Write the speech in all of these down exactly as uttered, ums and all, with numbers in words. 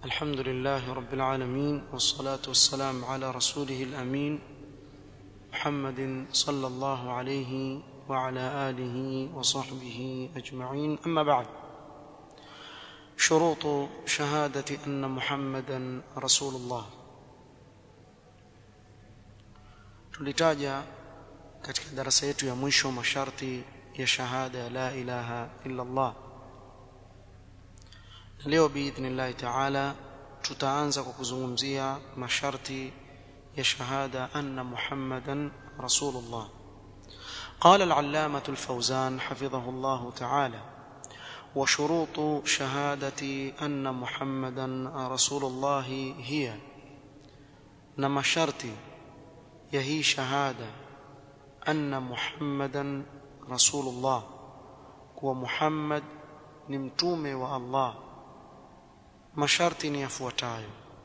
الحمد لله رب العالمين، والصلاة والسلام على رسوله الأمين محمد صلى الله عليه وعلى آله وصحبه أجمعين. أما بعد، شروط شهادة أن محمدا رسول الله. Tulitaja katika darasa yetu ya mwisho masharti ya shahada la ilaha illa Allah. Leo biidhnillah ta'ala tutaanza kwa kuzungumzia masharti ya shahada anna Muhammadan rasulullah. قال العلامة الفوزان حفظه الله تعالى: وشروط شهادة أن محمدا رسول الله هي، نما شرطي يهي شهادة أن محمدا رسول الله، ومحمد نمتومي والله. masharti ni yafuatayo: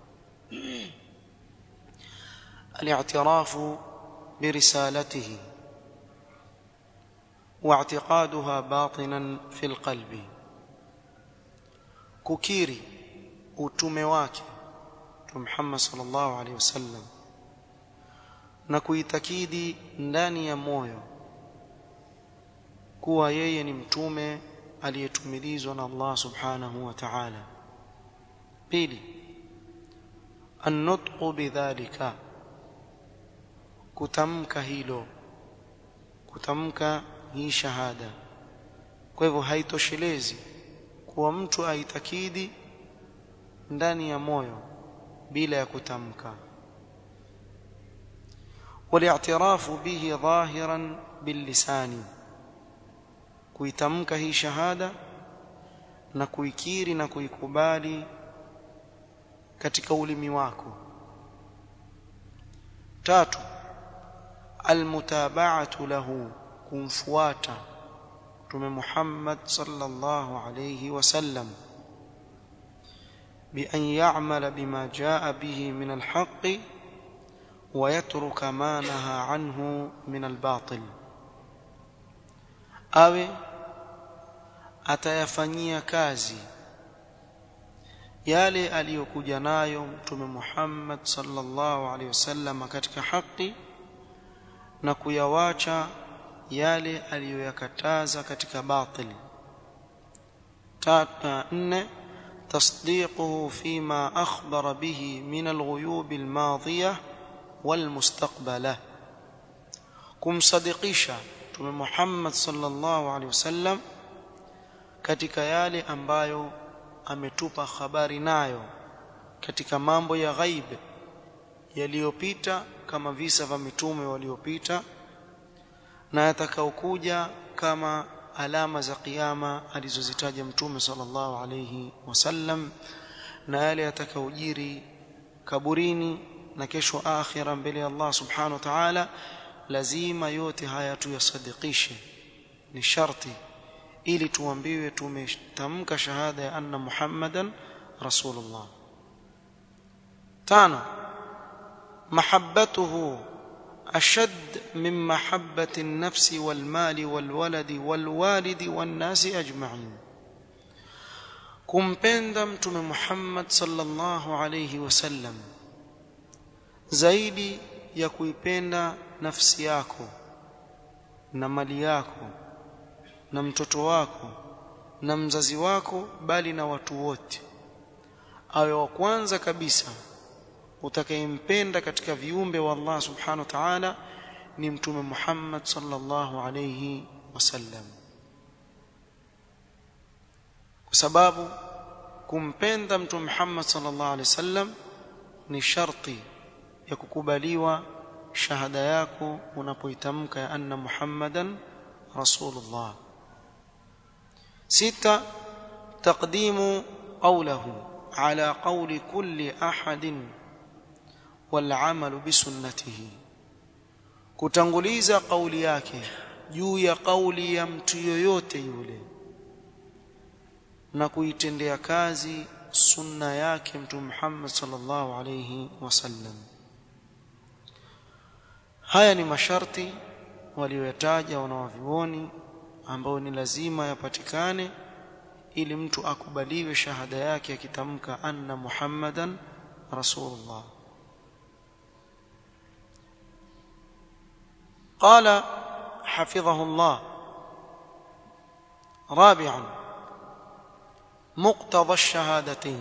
الاعتراف برسالته واعتقادها باطنا في القلب، kukiri utume wake Mtume Muhammad sallallahu alaihi wasallam na kuitakidi ndani ya moyo kuwa yeye ni mtume aliyetumilizwa na Allah subhanahu wa ta'ala. Pili, an-nutqu bidhalika, kutamka hilo, kutamka hii shahada. Kwa hivyo haitoshelezi kuwa mtu aitakidi ndani ya moyo bila ya kutamka. wal-i'tirafu bihi dhahiran bil-lisani, kuitamka hii shahada na kuikiri na kuikubali katika ulimi wako. Tatu, almutaba'atu lahu, kumfuata Mtume Muhammad sallallahu alayhi wasallam bi an ya'mala bima jaa bihi min alhaqqi wa yatruka ma naha anhu min albatil, awe atayafanyia kazi yale aliyokuja nayo Mtume Muhammad sallallahu alaihi wasallam katika haki na kuyawacha yale aliyoyakataza katika batili. Nne, tasdiquhu fima akhbara bihi min alghuyub almadiyah walmustaqbalah, kumsadikisha Mtume Muhammad sallallahu alaihi wasallam katika yale ambayo ametupa habari nayo katika mambo ya ghaib yaliyopita, kama visa vya mitume waliopita, na yatakaokuja kama alama za kiyama alizozitaja Mtume sallallahu alayhi wasallam, na yale yatakaojiri kaburini na kesho akhira mbele ya Allah subhanahu wa ta'ala. Lazima yote haya tuyasadikishe, ni sharti ili tuambiwe tumetamka shahada ya anna Muhammadan rasulullah. Tano, mahabbatuhu ashad min mahabbati an-nafsi wal mali wal waladi wal walidi wan nasi ajma'in, kumpenda Mtume Muhammad sallallahu alayhi wasallam zaidi ya kuipenda nafsi yako na mali yako na mtoto wako na mzazi wako, bali na watu wote. Awe wa kwanza kabisa utakayempenda katika viumbe wa Allah subhanahu wa ta'ala ni Mtume Muhammad sallallahu alayhi wasallam, kwa sababu kumpenda Mtume Muhammad sallallahu alayhi wasallam ni sharti ya kukubaliwa shahada yako unapoitamka ya anna Muhammadan rasulullah. ستة، تقديم قوله على قول كل أحد والعمل بسنته، kutanguliza kauli yake juu ya kauli ya mtu yoyote yule na kuitendea kazi sunna yake Mtume Muhammad sallallahu alayhi wasallam. Haya ni masharti walioyataja wanawavyuoni ambao ni lazima yapatikane ili mtu akubaliwe shahada yake akitamka anna Muhammadan rasulullah. قال حفظه الله: رابعا مقتضى الشهادتين.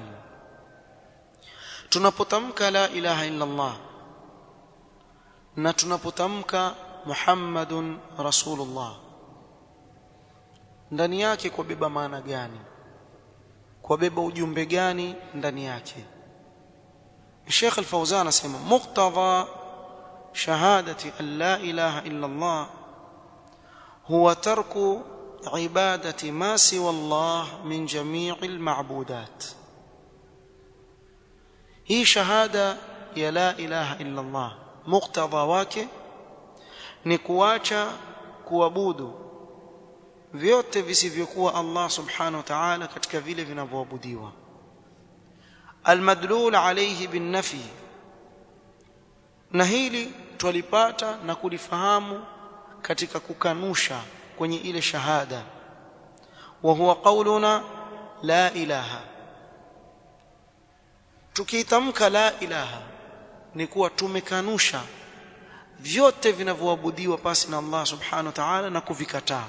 tunapotamka la ilaha illa Allah na tunapotamka Muhammadun rasulullah, ndani yake kwa beba maana gani? Kwa beba ujumbe gani ndani yake? Sheikh Al-Fawzan anasema muqtadha shahadati an la ilaha illa Allah huwa tarku ibadati ma siwa Allah min jami'il ma'budat. hii shahada ya la ilaha illa Allah muqtadha wake ni kuacha kuabudu vyote visivyokuwa Allah subhanahu wa ta'ala katika vile vinavyoabudiwa. Almadlul alayhi bin nafi, na hili tulipata na kulifahamu katika kukanusha kwenye ile shahada, wa huwa qauluna la ilaha. tukitamka la ilaha ni kuwa tumekanusha vyote vinavyoabudiwa pasi na Allah subhanahu wa ta'ala na kuvikataa.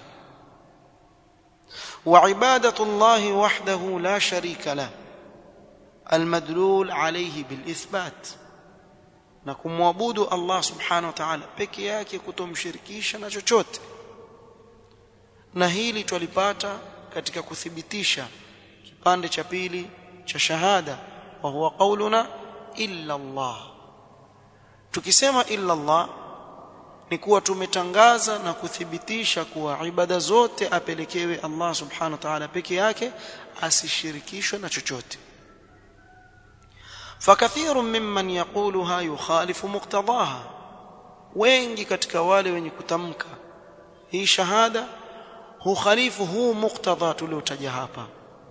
wa ibadatu Allah wahdahu la sharika la, almadlul alayhi bil ithbat, na kumwabudu Allah subhanahu wa ta'ala peke yake kutomshirikisha na chochote. na hili tulipata katika kuthibitisha kipande cha pili cha shahada, wa huwa qauluna illa Allah. tukisema illa Allah ni kuwa tumetangaza na kuthibitisha kuwa ibada zote apelekewe Allah subhanahu wa ta'ala peke yake, asishirikishwe na chochote. فكثير ممن يقولها يخالف مقتضاها, wengi katika wale wenye kutamka hii shahada hukhalifu huu muqtadha tuliotaja hapa.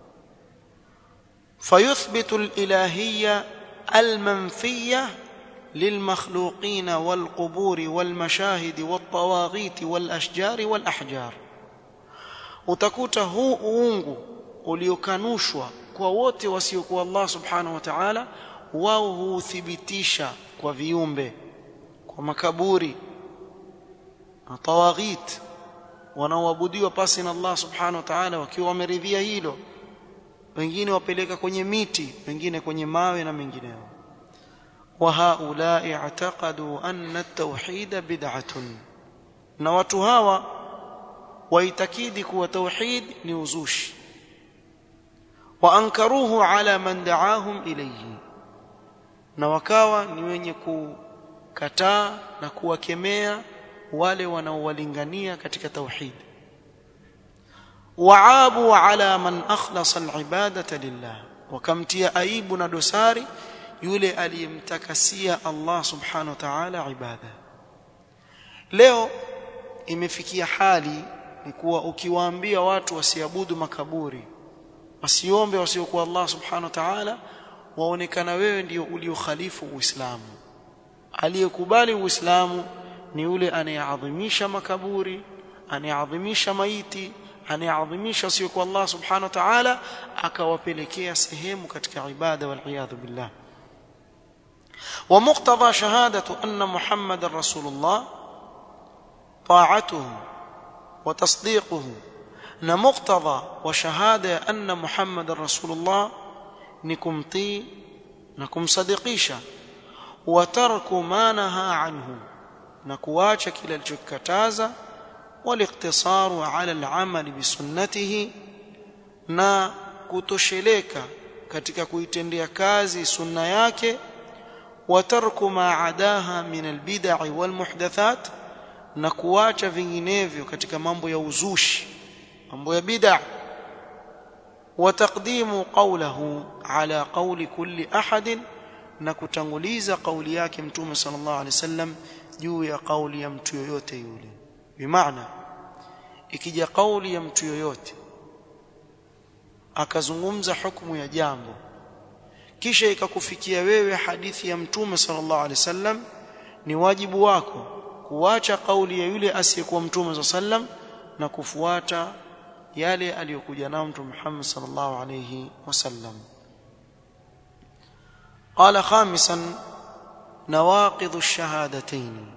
فيثبت الإلهية المنفية للمخلوقين والقبور والمشاهد والطواغيت والأشجار والأحجار. utakuta huu uungu uliokanushwa kwa wote wasiokuwa Allah subhanahu wa ta'ala, wao huthibitisha kwa viumbe, kwa makaburi na tawaghit wanaoabudiwa pasi na Allah subhanahu wa ta'ala, wakiwa wameridhia hilo. wengine wapeleka kwenye miti, wengine kwenye mawe na mengineo. wa haulai i'taqadu anna at-tauhid bid'atun, na watu hawa waitakidi kuwa tauhid ni uzushi. wa ankaruhu ala man da'ahum ilayhi, na wakawa ni wenye kukataa na kuwakemea wale wanaowalingania katika tauhid. waabu ala man akhlasa al-ibadata lillah, wakamtia aibu na dosari yule aliyemtakasia Allah subhanahu wa ta'ala ibada. Leo imefikia hali ni kuwa ukiwaambia watu wasiabudu makaburi, wasiombe wasiokuwa Allah subhanahu wa ta'ala, waonekana wewe ndio uliokhalifu Uislamu. Aliyekubali Uislamu ni yule anayeadhimisha makaburi, anayeadhimisha maiti, anayeadhimisha wasiokuwa Allah subhanahu wa ta'ala, akawapelekea sehemu katika ibada, wal iyadhu billah. wa muqtadha shahadatu anna Muhammadar rasulullah ta'atuhu wa tasdiquhu, na muqtadha wa shahada ya anna Muhammadar rasulullah ni kumtii na kumsadikisha. wa tarku ma naha anhu, na kuacha kile alichokataza. والاقتصار على العمل بسنته, na kutosheleka katika kuitendea kazi sunna yake. watarku ma adaha min albid'i walmuhdathat, na kuacha vinginevyo katika mambo ya uzushi, mambo ya bid'a. wataqdimu qawlahu ala qawli kulli ahadin, na kutanguliza kauli yake Mtume sallallahu alaihi wasallam juu ya kauli ya mtu yoyote yule. bimaana ikija kauli ya mtu yoyote akazungumza hukumu ya jambo, kisha ikakufikia wewe hadithi ya Mtume sallallahu alaihi wasallam, ni wajibu wako kuacha kauli ya yule asiyekuwa Mtume sallallahu alaihi wasallam na kufuata yale aliyokuja nao Mtume Muhammad sallallahu alayhi wasallam. Qala khamisan nawaqidhu ash-shahadatayn.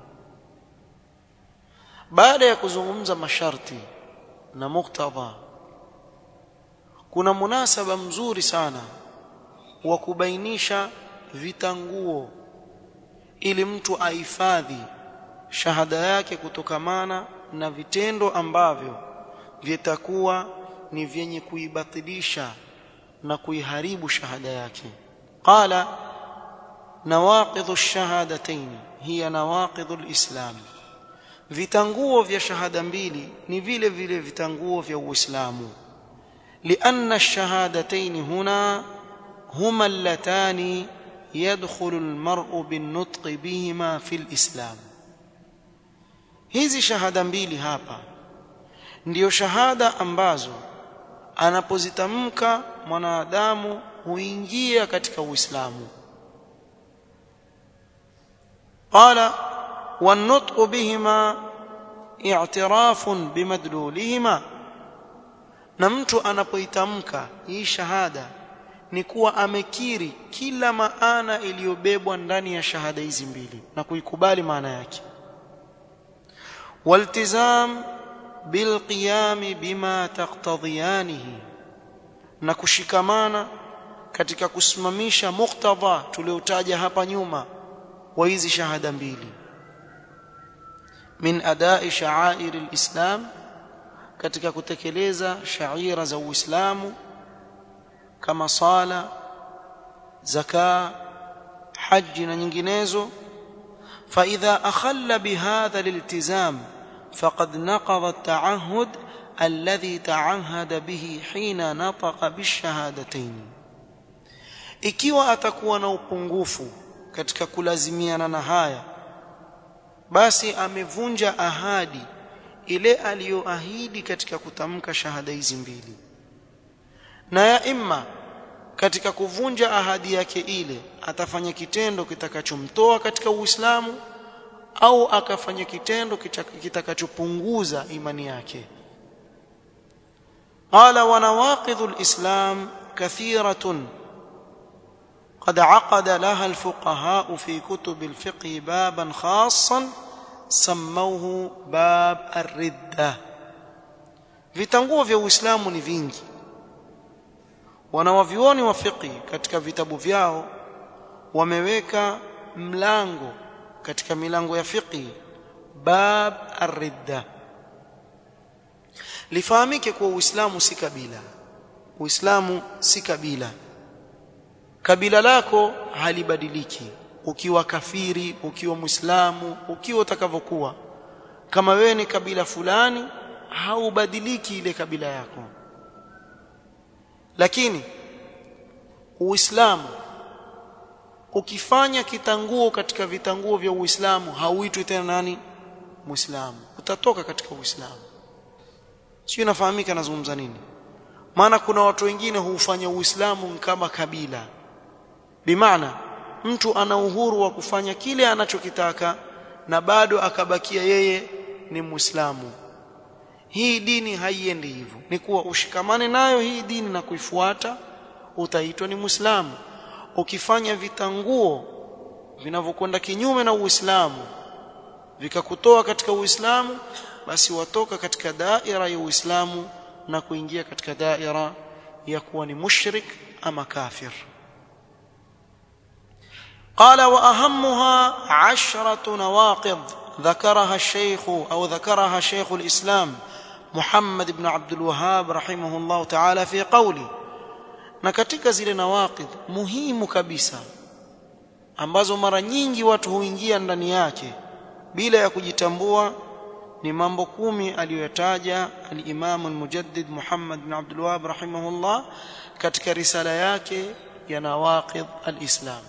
Baada ya kuzungumza masharti na muktadha, kuna munasaba mzuri sana wa kubainisha vitanguo ili mtu ahifadhi shahada yake kutokamana na vitendo ambavyo vitakuwa ni vyenye kuibatilisha na kuiharibu shahada yake. Qala nawaqidhu ash-shahadatayn hiya nawaqidhu al-islam. Vitanguo vya shahada mbili ni vile vile vitanguo vya Uislamu. Lianna ash-shahadatayn huna huma allatani yadkhulu al-mar'u bin-nutqi bihima fi al-islam. Hizi shahada mbili hapa ndiyo shahada ambazo anapozitamka mwanadamu huingia katika Uislamu. Qala wan-nutqu bihima i'tirafun bimadlulihima. Na mtu anapoitamka hii shahada ni kuwa amekiri kila maana iliyobebwa ndani ya shahada hizi mbili na kuikubali maana yake. Waltizam bilqiyam bima taqtadiyanihi, na kushikamana katika kusimamisha muktadha tuliotaja hapa nyuma wa hizi shahada mbili. Min adai sha'air al-islam, katika kutekeleza shaira za Uislamu kama sala, zaka, haji na nyinginezo. Fa idha akhalla bihadha al-iltizam faqad naqadha at-ta'ahhud alladhi ta'ahhada bihi hina nataqa bish-shahadatayn. Ikiwa atakuwa na upungufu katika kulazimiana na haya, basi amevunja ahadi ile aliyoahidi katika kutamka shahada hizi mbili. Na ya imma katika kuvunja ahadi yake ile atafanya kitendo kitakachomtoa katika Uislamu au akafanya kitendo kitakachopunguza imani yake. Qala wa nawaqidhu al-islam kathiratun قد عقد لها الفقهاء في كتب الفقه بابا خاصا سموه باب الردة. vitanguo vya Uislamu ni vingi. Wanawavyuoni wa fiqh katika vitabu vyao wameweka mlango katika milango ya fiqh bab ar-ridda. Lifahamike kuwa Uislamu si kabila. Uislamu si kabila. Kabila lako halibadiliki, ukiwa kafiri, ukiwa Muislamu, ukiwa utakavyokuwa. Kama wewe ni kabila fulani, haubadiliki ile kabila yako. Lakini Uislamu ukifanya kitanguo katika vitanguo vya Uislamu hauitwi tena nani? Muislamu. Utatoka katika Uislamu. Sio, nafahamika nazungumza nini? Maana kuna watu wengine huufanya Uislamu kama kabila. Bimaana mtu ana uhuru wa kufanya kile anachokitaka na bado akabakia yeye ni Muislamu. Hii dini haiendi hivyo. Ni kuwa ushikamane nayo hii dini na kuifuata, utaitwa ni Muislamu. Ukifanya vitanguo vinavyokwenda kinyume na Uislamu vikakutoa katika Uislamu, basi watoka katika daira ya Uislamu na kuingia katika daira ya kuwa ni mushrik ama kafir. قال وأهمها عشرة نواقض ذكرها الشيخ أو ذكرها شيخ الإسلام محمد بن عبد الوهاب رحمه الله تعالى في قوله. na katika zile nawaqid muhimu kabisa ambazo mara nyingi watu huingia ndani yake bila ya kujitambua ni mambo kumi aliyotaja al-Imam al-Mujaddid Muhammad bin Abdul Wahhab rahimahullah katika risala yake ya Nawaqid al-Islam.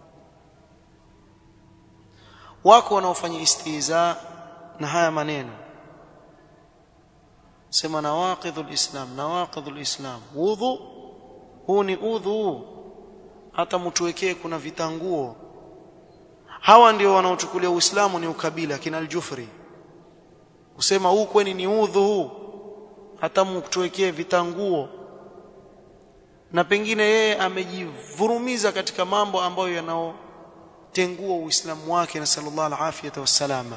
Wako wanaofanya istiza na haya maneno, sema nawaqidul islam, nawaqidul islam, udhu, huu ni udhu, hata mtuwekee kuna vitanguo. Hawa ndio wanaochukulia Uislamu ni ukabila, kina al-Jufri usema huu kwani ni udhu huu. hata mtuwekee vitanguo, na pengine yeye amejivurumiza katika mambo ambayo yanaotengua uislamu wake, na sallallahu alafiyata wassalama.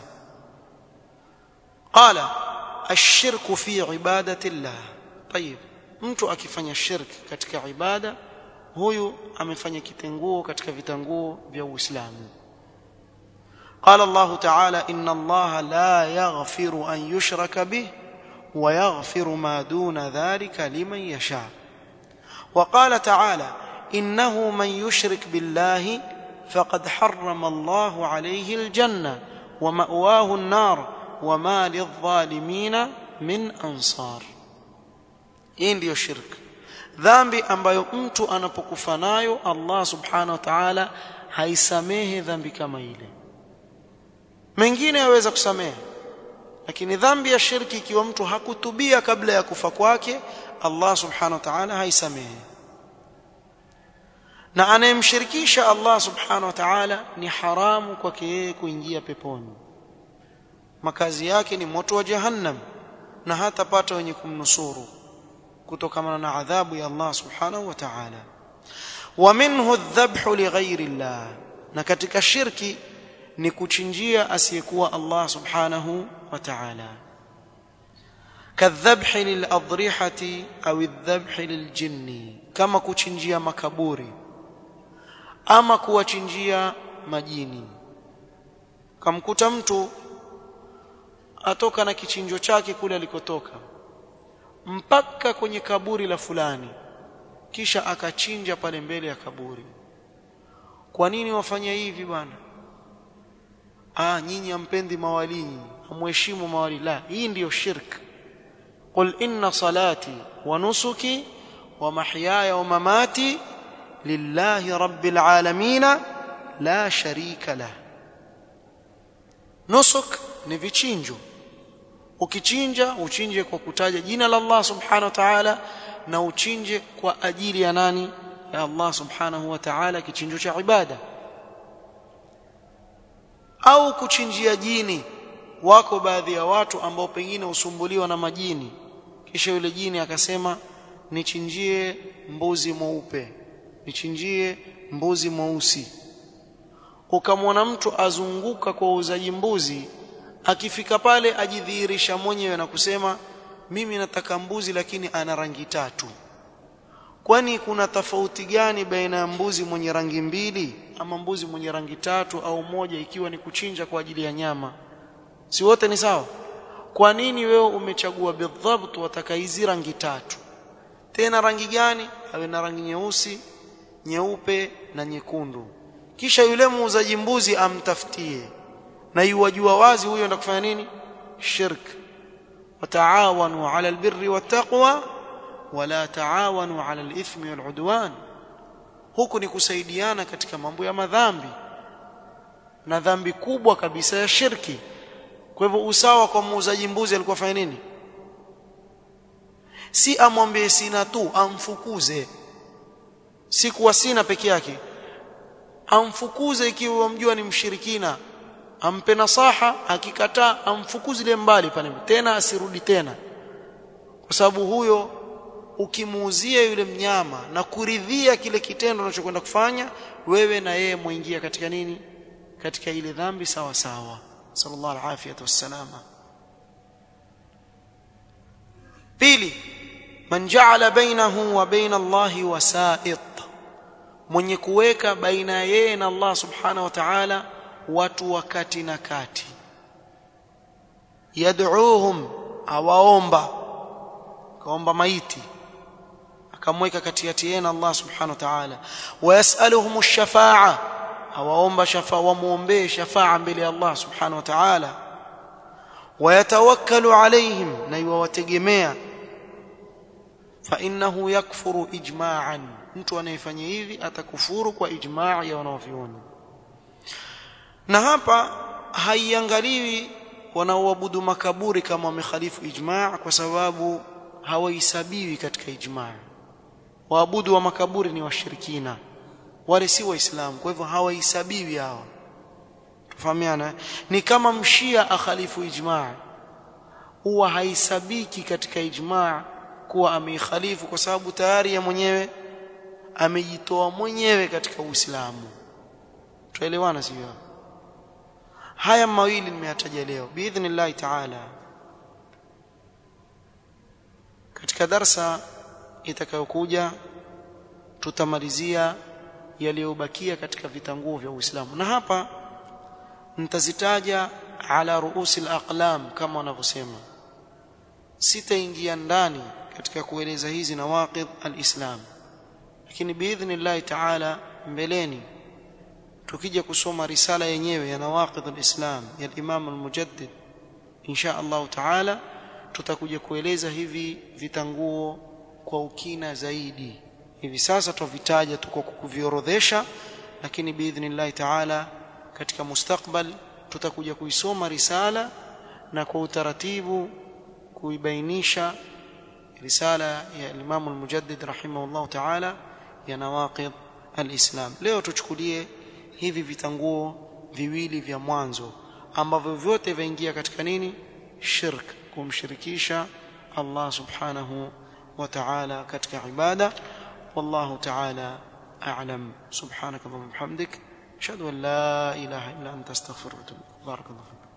Qala ash-shirku fi ibadati llah. Tayib, mtu akifanya shirki katika ibada, huyu amefanya kitenguo katika vitanguo vya Uislamu. Qala Allah ta'ala inna Allah la yaghfiru an yushraka bih wa yaghfiru ma duna dhalika liman yasha. Wa qala ta'ala innahu man yushrik billahi faqad harrama Allah alayhi al-janna wa ma'wahu an-nar wa ma lidh-dhalimina min ansar. Hii ndiyo shirki, dhambi ambayo mtu anapokufa nayo Allah subhanahu wa ta'ala haisamehe dhambi kama ile. Mengine yaweza kusamehe, lakini dhambi ya shirki ikiwa mtu hakutubia kabla ya kufa kwake, Allah subhanahu wa ta'ala haisamehe. Na anayemshirikisha Allah subhanahu wa ta'ala ni haramu kwake yeye kuingia peponi. Makazi yake ni moto wa jahannam, na hatapata wenye kumnusuru kutokana na adhabu ya Allah subhanahu wa ta'ala. Wa minhu adh-dhabhu li ghayri Allah, na katika shirki ni kuchinjia asiyekuwa Allah subhanahu wa ta'ala, kadhabhi lil-adrihati au adh-dhabhi lil-jinni, kama kuchinjia makaburi ama kuwachinjia majini. Kamkuta mtu atoka na kichinjo chake kule alikotoka mpaka kwenye kaburi la fulani, kisha akachinja pale mbele ya kaburi. Kwa nini wafanya hivi bwana? Ah, nyinyi ampendi mawali, hamheshimu mawali. La, hii ndiyo shirk. Qul inna salati wa nusuki wa mahyaya wa mamati lillahi rabbil alamin la sharika lah. Nusuk ni vichinjo. Ukichinja uchinje kwa kutaja jina la Allah subhanahu wa ta'ala, na uchinje kwa ajili ya nani? Ya Allah subhanahu wa ta'ala, kichinjo cha ibada. Au kuchinjia jini. Wako baadhi ya watu ambao pengine usumbuliwa na majini, kisha yule jini akasema nichinjie mbuzi mweupe, nichinjie mbuzi mweusi. Ukamwona mtu azunguka kwa uzaji mbuzi, akifika pale ajidhihirisha mwenyewe na kusema mimi nataka mbuzi lakini ana rangi tatu. Kwani kuna tofauti gani baina ya mbuzi mwenye rangi mbili ama mbuzi mwenye rangi tatu au moja, ikiwa ni kuchinja kwa ajili ya nyama? Si wote ni sawa? Kwa nini wewe umechagua bidhabt wataka hizi rangi tatu? Tena rangi gani? Awe na rangi nyeusi, nyeupe na nyekundu. Kisha yule muuzaji mbuzi amtafutie, na yuwajua wazi huyo ndo kufanya nini? Shirk. Wataawanu ala albirri wattaqwa wala taawanu ala alithmi waludwan. Huku ni kusaidiana katika mambo ya madhambi, na dhambi kubwa kabisa ya shirki. Kwa hivyo usawa kwa muuzaji mbuzi alikuwa fanya nini? Si amwambie sina tu, amfukuze. Si kuwa sina peke yake, amfukuze ikiwa mjua ni mshirikina. Ampe nasaha, akikataa amfukuze mbali pale, tena asirudi tena. Kwa sababu huyo ukimuuzia yule mnyama na kuridhia kile kitendo unachokwenda kufanya, wewe na yeye muingia katika nini? Katika ile dhambi sawa sawa. Sallallahu alaihi wasallam. Pili, man ja'ala bainahu wa baina Allahi wasa'it, mwenye kuweka baina yeye na Allah subhanahu wa ta'ala watu wakati na kati. Yad'uuhum, awaomba, kaomba maiti akamweka kati ya yeye na Allah subhanahu wa ta'ala. Wa yas'aluhum ash-shafa'a, awaomba shafa'a, wamuombe shafa'a mbele ya Allah subhanahu wa ta'ala. Wa yatawakkalu alayhim, na yuwategemea. Fa innahu yakfuru ijma'an, mtu anayefanya hivi atakufuru kwa ijma' ya wanavyuoni. Na hapa haiangaliwi wanaoabudu makaburi kama wamekhalifu ijma', kwa sababu hawaisabiwi katika ijma'. Waabudu wa makaburi ni washirikina, wale si waislamu, kwa hivyo hawaisabiwi hao. Tufahamiana? Ni kama mshia akhalifu ijma', huwa haisabiki katika ijma' kuwa ameikhalifu, kwa sababu tayari ya mwenyewe amejitoa mwenyewe katika Uislamu. Tuelewana sio? Haya mawili nimeyataja leo biidhnillah ta'ala. Katika darsa itakayokuja tutamalizia yaliyobakia katika vitanguo vya Uislamu, na hapa nitazitaja ala ruusi al-aqlam kama wanavyosema. Sitaingia ndani katika kueleza hizi nawaqid al-Islam, lakini biidhnillah ta'ala mbeleni tukija kusoma risala yenyewe ya nawaqid al-Islam ya Imam al-Mujaddid, insha Allah ta'ala tutakuja kueleza hivi vitanguo kwa ukina zaidi. Hivi sasa tuvitaja tuko kuviorodhesha, lakini biidhnillah ta'ala katika mustakbal tutakuja kuisoma risala na kwa utaratibu kuibainisha risala ya Imam al-Mujaddid rahimahullah ta'ala ya nawaqid al-Islam. Leo tuchukulie hivi vitanguo viwili vya mwanzo ambavyo vyote vaingia katika nini? Shirk, kumshirikisha Allah subhanahu wa ta'ala katika ibada. والله تعالى أعلم. سبحانك اللهم وبحمدك أشهد أن لا إله إلا أنت أستغفرك وأتوب إليك. بارك الله فيك.